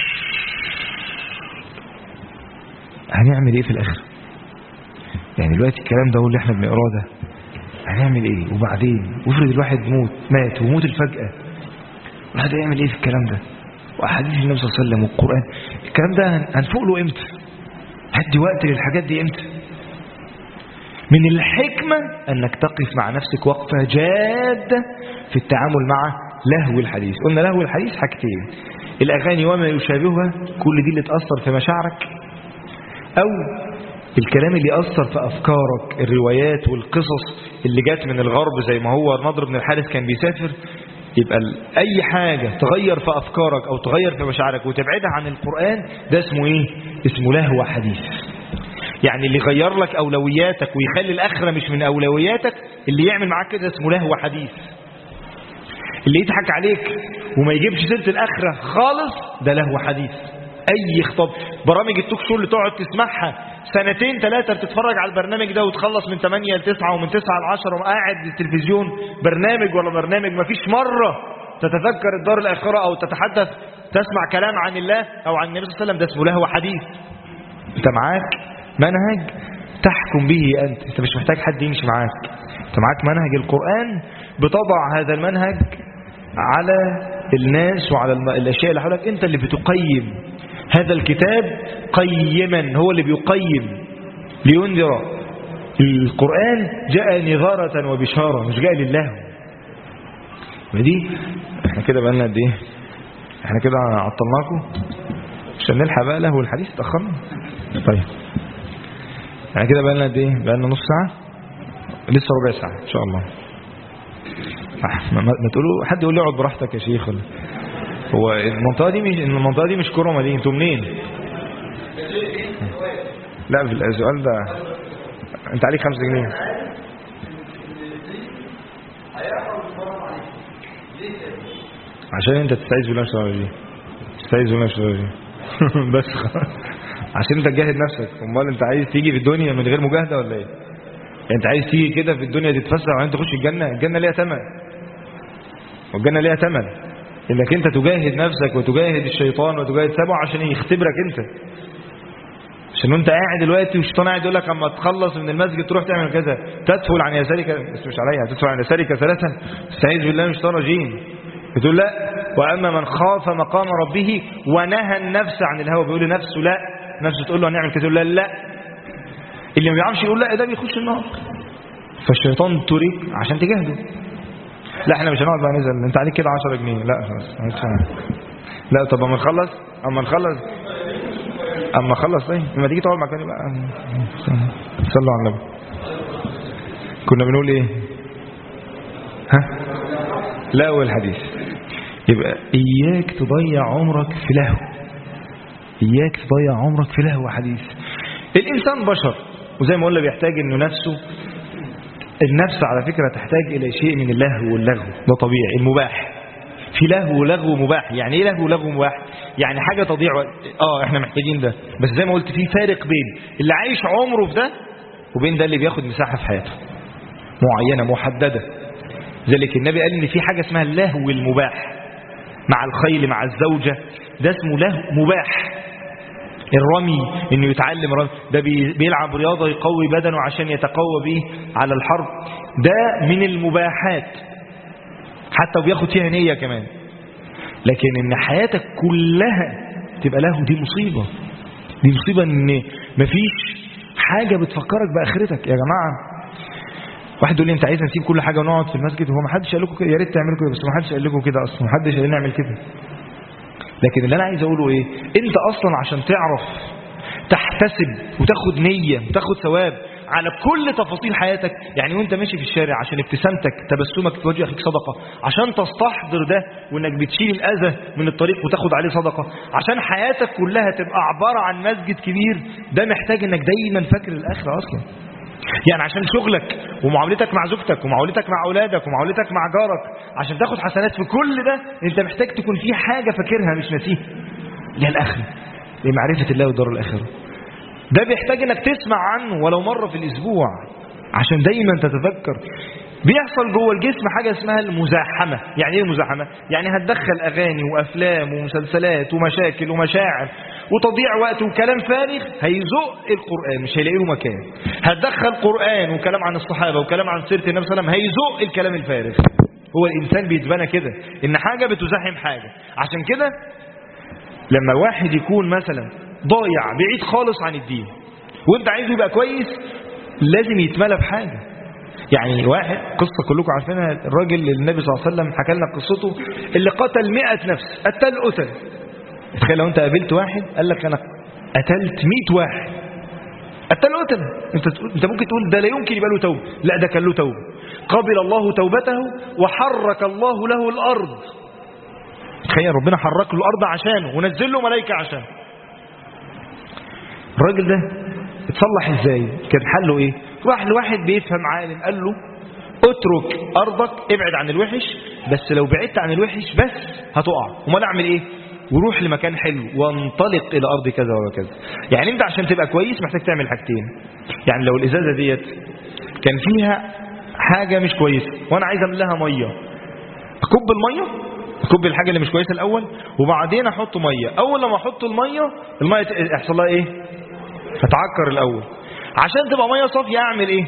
هنعمل ايه في الاخر؟ يعني دلوقتي الكلام ده واللي احنا بنقراه ده هنعمل ايه؟ وبعدين وافرض الواحد مات وموت الفجأة، الواحد يعمل ايه في الكلام ده؟ واحاديث النبي صلى الله عليه وسلم والقرآن، الكلام ده هنفوق له امتى؟ هدي وقت للحاجات دي امتى؟ من الحكمة انك تقف مع نفسك وقفة جادة في التعامل مع لهو الحديث. قلنا لهو الحديث حاجتين: الاغاني وما يشابهها، كل دي اللي تأثر في مشاعرك، أو الكلام اللي يأثر في أفكارك، الروايات والقصص اللي جات من الغرب، زي ما هو نضر بن الحارث كان بيسافر. يبقى أي حاجة تغير في أفكارك أو تغير في مشاعرك وتبعدها عن القرآن، ده اسمه إيه؟ اسمه لهو حديث. يعني اللي يغير لك أولوياتك ويخلي الآخرة مش من أولوياتك، اللي يعمل معاك كده اسمه لهو حديث. اللي يضحك عليك وما يجيبش سيرة الآخرة خالص ده لهو حديث. أي خطاب، برامج التوك شو اللي تقعد تسمعها 2-3 بتتفرج على البرنامج ده وتخلص من 8 ل 9 ومن 9 ل 10 وقاعد التلفزيون برنامج ولا برنامج، ما فيش مرة تتذكر الدار الآخرة أو تتحدث تسمع كلام عن الله أو عن النبي صلى الله عليه وسلم. ده اسمه لهو حديث. أنت معاك منهج تحكم به أنت مش محتاج حد يمشي معاك. أنت معاك منهج القرآن، بتضع هذا المنهج على الناس وعلى الأشياء اللي حولك. أنت اللي بتقيم هذا الكتاب قيما، هو اللي بيقيم لينذر. القرآن جاء نذارة وبشارة، مش جاء لله. ودي احنا كده بقالنا قد ايه؟ احنا كده عطلناكم عشان نلحق بقى له الحديث، اتأخرنا. طيب احنا كده بقالنا قد ايه؟ بقالنا نص ساعة، لسه ربع ساعة ان شاء الله. ما تقولوا حد يقول لي اقعد براحتك يا شيخ. هو المنطقة دي مش كرمة دي، انتوا منين؟ لا في السؤال ده انت عليك 5 جنيه. عشان انت تستعيذ بالله من الشيطان الرجيم. بس عشان انت تجاهد نفسك. امال انت عايز تيجي في الدنيا من غير مجاهدة ولا ايه؟ انت عايز تيجي كده في الدنيا تتفسح وبعدين تخش الجنة ليها ثمن، والجنة ليها ثمن انك انت تجاهد نفسك وتجاهد الشيطان وتجاهد سبعه عشان يختبرك انت. عشان انت قاعد دلوقتي والشيطان قاعد يقول لك اما تخلص من المسجد تروح تعمل كذا، تدخل عن يسارك، بس مش عليها، تدخل عن يسارك 3 تستعيذ بالله من الشيطان الرجيم. بتقول لا، واما من خاف مقام ربه ونهى النفس عن الهوى. بيقول لنفسه لا، نفسه تقول له هنعمل كذا، يقول لا. اللي ما بيعرفش يقول لا ده بيخش النار. فالشيطان تريك عشان تجاهده. لا احنا مش هنقعد بقى نزل، انت عليك كده 10 جنيه. لا خلاص لا. طب اما نخلص طيب لما تيجي تقعد مكاني بقى صلوا على النبي. كنا بنقول ايه؟ لهو الحديث. يبقى اياك تضيع عمرك في لهو، اياك تضيع عمرك في لهو حديث. الانسان بشر، وزي ما قلنا بيحتاج انه النفس على فكرة تحتاج إلى شيء من اللهو واللغو. ده طبيعي، المباح. في لهو ولغو مباح. يعني ايه لهو ولغو مباح؟ يعني حاجة تضيع احنا محتاجين ده، بس زي ما قلت في فارق بين اللي عايش عمره في ده وبين ده اللي بياخد مساحة في حياته معينة محددة. ذلك النبي قال ان في حاجة اسمها اللهو المباح مع الخيل مع الزوجة، ده اسمه لهو مباح. الرمي، انه يتعلم رمي، ده بيلعب رياضة يقوي بدنه عشان يتقوى به على الحرب، ده من المباحات حتى بياخد فيها نية كمان. لكن ان حياتك كلها تبقى له، دي مصيبة. دي مصيبة ان مفيش حاجة بتفكرك بآخرتك. يا جماعة واحد يقول لي انت عايز نسيب كل حاجة ونقعد في المسجد؟ هو ما حدش قال لكم كده، يا ريت تعملوا كده، بس ما حدش قال لكم كده اصلا، ما حدش قال لنا نعمل كده. لكن اللي انا عايز اقوله ايه، انت اصلا عشان تعرف تحتسب وتاخد نية وتاخد ثواب على كل تفاصيل حياتك. يعني وانت ماشي في الشارع عشان ابتسامتك تبسمك في وجه اخيك صدقة، عشان تستحضر ده وانك بتشيل الاذى من الطريق وتاخد عليه صدقة، عشان حياتك كلها تبقى عبارة عن مسجد كبير، ده محتاج انك دايما فاكر الاخرة اصلا. يعني عشان شغلك ومعاملتك مع زوجتك ومعاملتك مع اولادك ومعاملتك مع جارك، عشان تاخد حسنات في كل ده، انت محتاج تكون في حاجة فاكرها مش ناسيها، اللي هي الاخرة، لمعرفة الله والدار الاخرة. ده بيحتاج انك تسمع عنه ولو مرة في الاسبوع عشان دايما تتذكر. بيحصل جوه الجسم حاجة اسمها المزاحمة. يعني ايه المزاحمة؟ يعني هتدخل اغاني وافلام ومسلسلات ومشاكل ومشاعر وتضيع وقت وكلام فارغ، هيزق القرآن، مش هيلاقي له مكان. هتدخل قرآن وكلام عن الصحابة وكلام عن سيرة النبي صلى الله عليه وسلم، هيزق الكلام الفارغ. هو الانسان بيتبنى كده، ان حاجة بتزاحم حاجة. عشان كده لما الواحد يكون مثلا ضايع بعيد خالص عن الدين وانت عايزه يبقى كويس، لازم يتملى بحاجة. يعني واحد، قصة كلكم عارفينها، الراجل اللي النبي صلى الله عليه وسلم حكى لنا قصته، اللي قتل 100 نفس، قتل. تخيل لو انت قابلت واحد قال لك انا قتلت 100 واحد، قتل. انت ممكن تقول ده لا يمكن يبقى له توبة. لا، ده كان له توبة، قبل الله توبته وحرك الله له الارض. تخيل ربنا حرك له الارض عشانه ونزل له ملائكة عشانه. الراجل ده اتصلح ازاي؟ كان حله ايه؟ راح لواحد بيفهم عالم قال له اترك ارضك، ابعد عن الوحش، بس لو بعدت عن الوحش بس هتقع. امال اعمل ايه؟ وروح لمكان حلو وانطلق الى ارض كذا وكذا. يعني انت عشان تبقى كويس محتاج تعمل حاجتين. يعني لو الازازه ديت كان فيها حاجه مش كويسه وانا عايز املاها ميه، اكب الميه، اكب الحاجه اللي مش كويسه الاول وبعدين احط ميه. اول لما احط الميه يحصل لها ايه؟ هتعكر الاول. عشان تبقى ميه صافيه اعمل ايه؟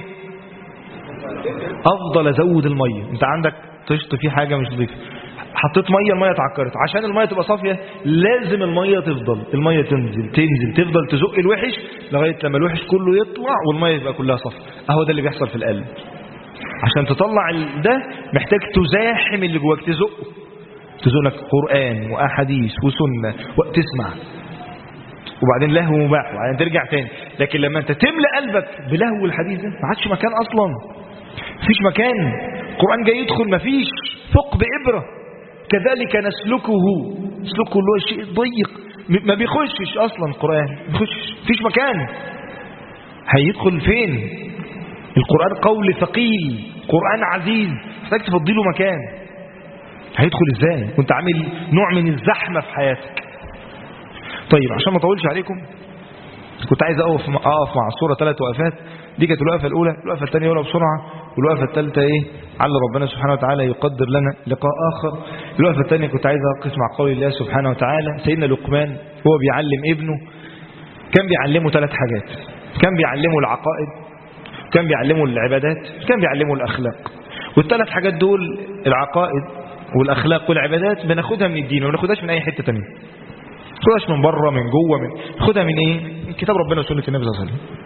افضل ازود الميه. انت عندك طشت فيه حاجه مش نظيفه، حطيت ميه، الميه اتعكرت. عشان الميه تبقى صافيه لازم الميه تفضل، الميه تنزل تفضل تزق الوحش لغايه لما الوحش كله يطلع والميه تبقى كلها صافيه. اهو ده اللي بيحصل في القلب. عشان تطلع ده محتاج تزاحم اللي جواك، تزق لك قران واحاديث وسنه وتسمع، وبعدين لهو مباح، وبعدين ترجع تاني. لكن لما انت تملأ قلبك بلهو الحديث ده ما عادش مكان اصلا، مفيش مكان. القرآن جاي يدخل مفيش، ثقب إبرة. كذلك نسلكه اللي هو شيء ضيق ما بيخشش اصلا. القرآن مفيش مكان. هيدخل فين؟ القرآن قول ثقيل، قرآن عزيز، محتاج تفضي له مكان. هيدخل ازاي وانت عامل نوع من الزحمة في حياتك؟ طيب عشان ما اطولش عليكم، كنت عايز اقف مع الصورة 3 وقفات. دي كانت الوقفة الأولى، الوقفة الثانية أولى بسرعة، والوقفة الثالثة إيه؟ على ربنا سبحانه وتعالى يقدر لنا لقاء آخر. الوقفة الثانية كنت عايز أقف مع قول الله سبحانه وتعالى. سيدنا لقمان هو بيعلم ابنه، كان بيعلمه 3 حاجات. كان بيعلمه العقائد، كان بيعلمه العبادات، كان بيعلمه الأخلاق. وال3 حاجات دول، العقائد والأخلاق والعبادات، بناخدها من الدين وما بناخدهاش من أي حتة تانية. ما ناخدهاش من بره من جوه، ناخدها من إيه؟ من كتاب ربنا وسنة النبي صلى الله عليه وسلم.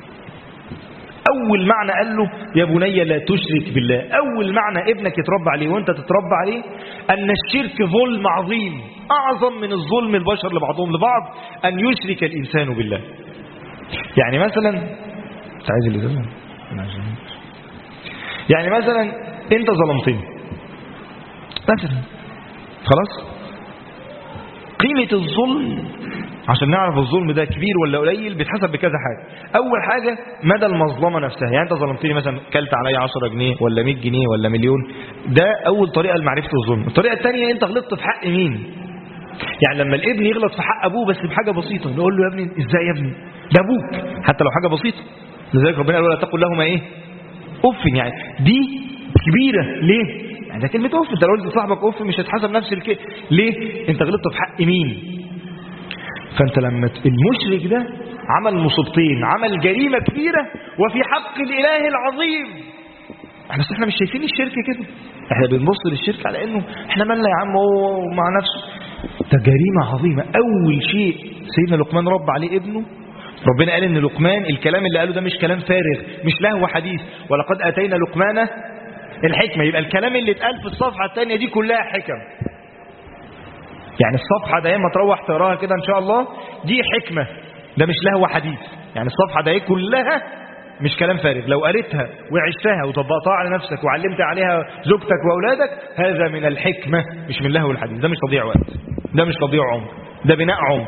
أول معنى قال له يا بني لا تشرك بالله. أول معنى ابنك يتربى عليه وانت تتربى عليه أن الشرك ظلم عظيم، أعظم من الظلم البشر لبعضهم لبعض أن يشرك الإنسان بالله. يعني مثلا عايز اللي يعني مثلا انت ظلمتني مثلا، خلاص، قيمة الظلم عشان نعرف الظلم ده كبير ولا قليل بيتحسب بكذا حاجة. أول حاجة مدى المظلمة نفسها. يعني أنت ظلمتني مثلا، كلت علي 10 جنيه ولا 100 جنيه ولا مليون، ده أول طريقة لمعرفة الظلم. الطريقة الثانية أنت غلطت في حق مين. يعني لما الابن يغلط في حق أبوه بس بحاجة بسيطة نقول له يا ابني إزاي يا ابني، ده أبوك، حتى لو حاجة بسيطة. لذلك ربنا قال ولا تقل لهما إيه أف. يعني دي كبيرة. ليه؟ يعني ده كلمة أف. أنت لو قلت لصاحبك أف مش هتحسب نفس ليه؟ أنت غلطت في حق مين. فأنت لما المشرك ده عمل مصيبتين، عمل جريمة كبيرة وفي حق الإله العظيم. احنا مش شايفين الشرك كده، احنا بنبص للشرك على انه احنا مالنا يا عم هو مع نفسه. ده جريمة عظيمة. اول شيء سيدنا لقمان رب عليه ابنه. ربنا قال ان لقمان الكلام اللي قاله ده مش كلام فارغ، مش لهو حديث، ولقد اتينا لقمان الحكمة. يبقى الكلام اللي اتقال في الصفحة الثانية دي كلها حكم. يعني الصفحة ده ما تروح تقراها كده ان شاء الله، دي حكمة، ده مش لهو حديث. يعني الصفحة ده كلها مش كلام فارغ، لو قريتها وعشتها وطبقتها على نفسك وعلمت عليها زوجتك واولادك، هذا من الحكمة مش من لهو الحديث. ده مش تضييع وقت، ده مش تضييع عمر، ده بناء عمر.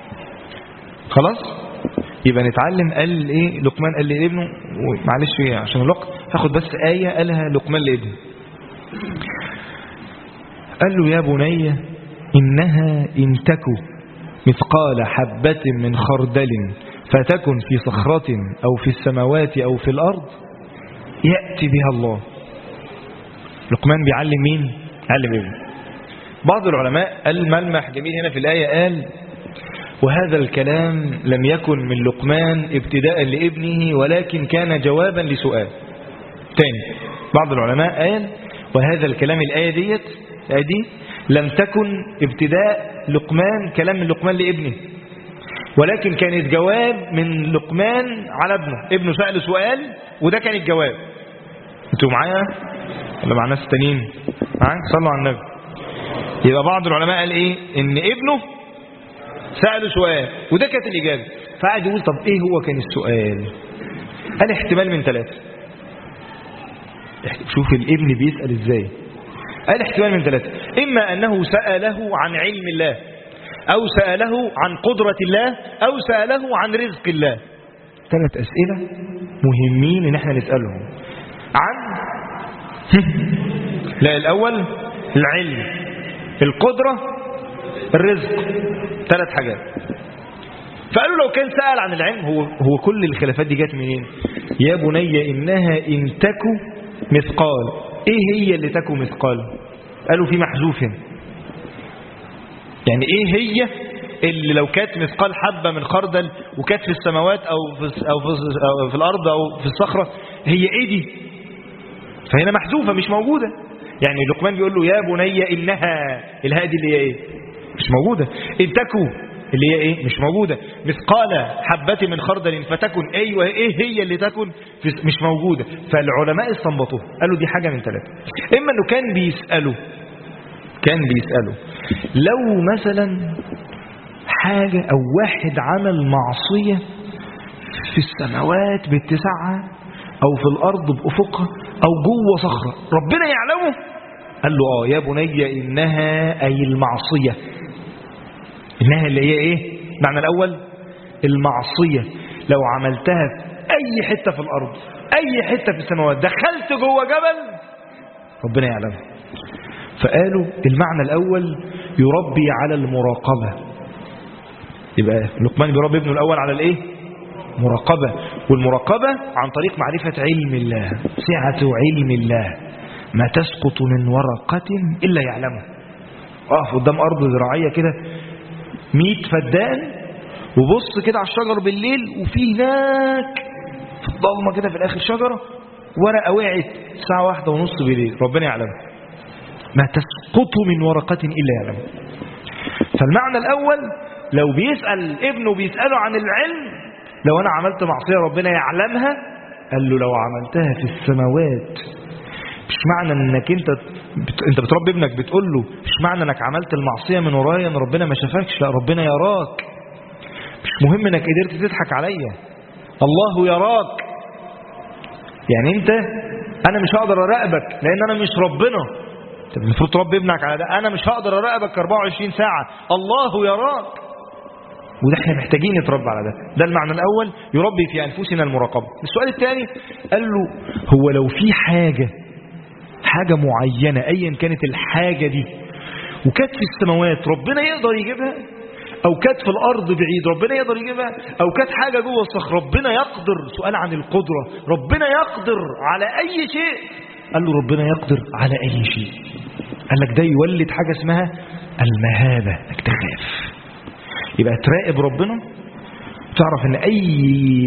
خلاص يبقى نتعلم. قال ايه لقمان؟ قال لابنه، معلش عشان الوقت هاخد بس آية قالها لقمان لابنه. قال له يا بني إنها إن تكو مثقال حبة من خردل فتكن في صخرة أو في السماوات أو في الأرض يأتي بها الله. لقمان بيعلم مين؟ علم ابنه. بعض العلماء قال ملمح جميل هنا في الآية، قال وهذا الكلام لم يكن من لقمان ابتداء لابنه ولكن كان جوابا لسؤال تاني. بعض العلماء قال وهذا الكلام الآية دي لم تكن ابتداء لقمان، كلام من لقمان لابنه، ولكن كانت جواب من لقمان على ابنه سأل سؤال وده كان الجواب. انتوا معايا ولا مع ناس تانيين؟ معايا؟ صلوا على النبي. يبقى بعض العلماء قال ايه؟ ان ابنه سأله سؤال وده كانت الإجابة. فقعد يقول طب ايه هو كان السؤال؟ قال احتمال من 3. شوف الابن بيسأل ازاي. قال احتمال من 3، إما أنه سأله عن علم الله، أو سأله عن قدرة الله، أو سأله عن رزق الله. 3 أسئلة مهمين إن احنا نسألهم عن لا الأول العلم، القدرة، الرزق، 3 حاجات. فقالوا لو كان سأل عن العلم، هو كل الخلافات دي جت منين؟ يا بني إنها إن تكو مثقال. إيه هي اللي تكو مثقال؟ قالوا في محذوف هنا. يعني إيه هي اللي لو كانت مثقال حبة من خردل وكانت في السماوات أو في الأرض أو في الصخرة، هي إيه دي؟ فهنا محذوفة مش موجودة. يعني لقمان بيقول له يا بني إنها، الهاء دي اللي هي إيه؟ مش موجودة. إن تكو اللي هي إيه؟ مش موجودة. مثقال حبة من خردل فتكن، أيوة إيه هي اللي تكن؟ مش موجودة. فالعلماء استنبطوه، قالوا دي حاجة من 3. إما أنه كان بيسأله لو مثلا حاجة أو واحد عمل معصية في السماوات باتساعها أو في الأرض بأفقها أو جوه صخرة، ربنا يعلمه، قال له يا بني إنها أي المعصية. إنها اللي هي إيه؟ معنى الأول المعصية لو عملتها في أي حتة في الأرض، أي حتة في السماوات، دخلت جوه جبل، ربنا يعلمه. فقالوا المعنى الأول يربي على المراقبة. يبقى لقمان بيربي ابنه الأول على الإيه؟ مراقبة. والمراقبة عن طريق معرفة علم الله، سعة علم الله، ما تسقط من ورقة إلا يعلمه. أقف قدام أرض زراعية كده 100 فدان، وبص كده على الشجر بالليل، وفي هناك في الضلمة كده في الآخر شجرة ورقة وقعت الساعة 1:30 بالليل، ربنا يعلمه. ما تسقط من ورقة إلا يعلمه. فالمعنى الأول لو بيسأل ابنه بيسأله عن العلم، لو أنا عملت معصية ربنا يعلمها، قال له لو عملتها في السماوات، مش معنى انك انت بتربي ابنك بتقول له مش معنى انك عملت المعصية من ورايا ان ربنا ما شافكش، لا ربنا يراك. مش مهم انك قدرت تضحك عليا، الله يراك. يعني انا مش هقدر اراقبك لان انا مش ربنا. انت المفروض تربي ابنك على ده، انا مش هقدر اراقبك 24 ساعة، الله يراك. وده احنا محتاجين نتربى على ده المعنى الأول، يربي في أنفسنا المراقبة. السؤال الثاني قال له هو لو في حاجة معينة أيا كانت الحاجة دي، وكانت في السماوات ربنا يقدر يجيبها، أو كانت في الأرض بعيد ربنا يقدر يجيبها، أو كانت حاجة جوه الصخر ربنا يقدر. سؤال عن القدرة، ربنا يقدر على أي شيء. قال له ربنا يقدر على أي شيء. قال لك ده يولد حاجة اسمها المهابة، انك تخاف. يبقى تراقب ربنا، تعرف ان اي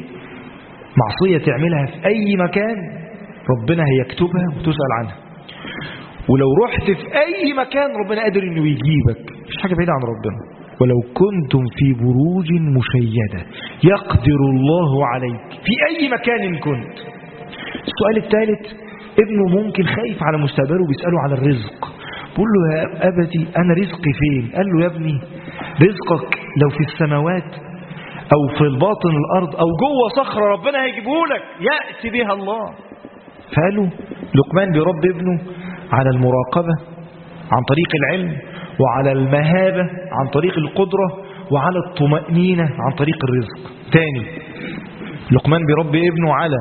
معصية تعملها في اي مكان ربنا هيكتبها وتسأل عنها. ولو رحت في اي مكان ربنا قادر انه يجيبك، مش حاجة بعيدة عن ربنا. ولو كنتم في بروج مشيدة يقدر الله عليك في اي مكان كنت. السؤال الثالث، ابنه ممكن خايف على مستقبله بيسأله على الرزق، بقول له يا أبتي أنا رزقي فين؟ قال له يا ابني رزقك لو في السماوات أو في الباطن الأرض أو جوه صخرة ربنا هيجيبه لك، يأتي بها الله. فقالوا لقمان بيربي ابنه على المراقبة عن طريق العلم، وعلى المهابة عن طريق القدرة، وعلى الطمأنينة عن طريق الرزق. تاني، لقمان بيربي ابنه على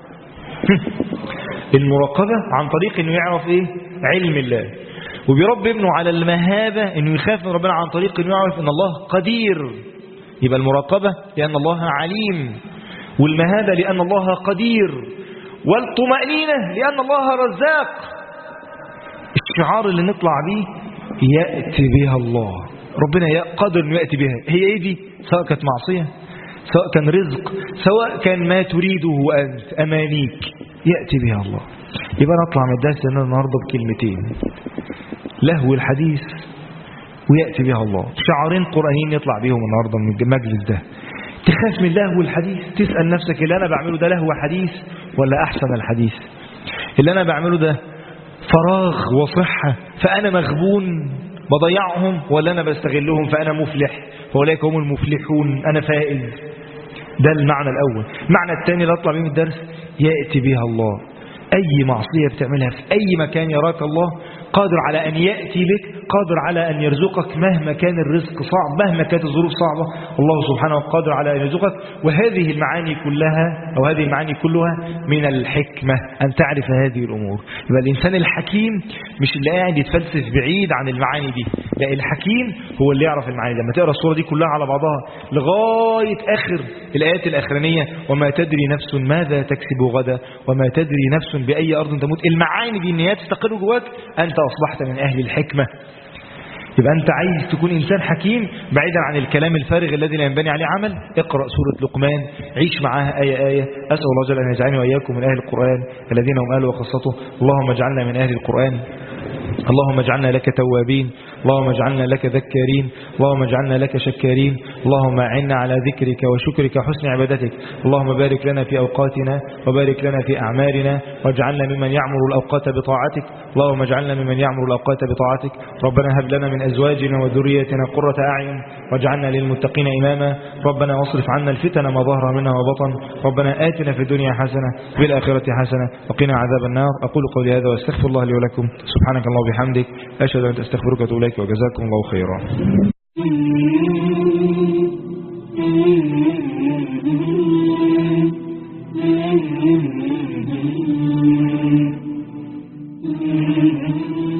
المراقبة عن طريق انه يعرف ايه؟ علم الله. وبيربي ابنه على المهابة انه يخاف من ربنا عن طريق انه يعرف ان الله قدير. يبقى المراقبة لأن الله عليم، والمهابة لأن الله قدير، والطمأنينة لأن الله رزاق. الشعار اللي نطلع به يأتي بها الله، ربنا قادر انه يأتي بها. هي ايه دي؟ سواء كانت معصية، سواء كان رزق، سواء كان ما تريده وأنت أمانيك، يأتي بها الله. يبقى نطلع من الدرس لنا النهاردة بكلمتين: لهو الحديث ويأتي بها الله. شعارين قرآنيين يطلع بيهم النهاردة من المجلس ده. تخاف من لهو الحديث، تسأل نفسك اللي أنا بعمله ده لهو حديث ولا أحسن الحديث؟ اللي أنا بعمله ده فراغ وصحة فأنا مغبون بضيعهم، ولا أنا بستغلهم فأنا مفلح، فأولئك هم المفلحون، أنا فائز؟ ده المعنى الأول. المعنى الثاني اللي أطلع بيه من الدرس: يأتي بها الله. أي معصية بتعملها في أي مكان يراك الله، قادر على أن يأتي بك، قادر على أن يرزقك مهما كان الرزق صعب، مهما كانت الظروف صعبة الله سبحانه قادر على أن يرزقك. وهذه المعاني كلها أو هذه المعاني كلها من الحكمة أن تعرف هذه الأمور. يبقى الإنسان الحكيم مش اللي قاعد يتفلسف بعيد عن المعاني دي، لا، الحكيم هو اللي يعرف المعاني. لما تقرأ السورة دي كلها على بعضها لغاية آخر الآيات الأخرانية، وما تدري نفس ماذا تكسب غدا وما تدري نفس بأي أرض تموت، المعاني دي إن تستقر جواك، أنت أصبحت من أهل الحكمة. يبقى أنت عايز تكون إنسان حكيم بعيدا عن الكلام الفارغ الذي لا ينبني عليه عمل. اقرأ سورة لقمان، عيش معاها آية آية. أسأل الله جل أن يجعلني وإياكم من أهل القرآن الذين هم أهله وخاصته. اللهم اجعلنا من أهل القرآن، اللهم اجعلنا لك توابين، اللهم اجعلنا لك ذكارين، اللهم اجعلنا لك شكارين، اللهم أعنا على ذكرك وشكرك وحسن عبادتك. اللهم بارك لنا في أوقاتنا وبارك لنا في أعمالنا، واجعلنا ممن يعمر الأوقات بطاعتك. اللهم اجعلنا ممن يعمر الأوقات بطاعتك. ربنا هب لنا من أزواجنا وذريتنا قرة أعين واجعلنا للمتقين إماما. ربنا واصرف عنا الفتن ما ظهر منها وبطن. ربنا آتنا في الدنيا حسنة وفي الآخرة حسنة وقنا عذاب النار. أقول قولي هذا واستغفر الله لي ولكم. سبحانك اللهم وبحمدك، أشهد أن لا إله إلا أنت، أستغفرك وأتوب إليك، وجزاكم الله خيرا. Mm-hmm.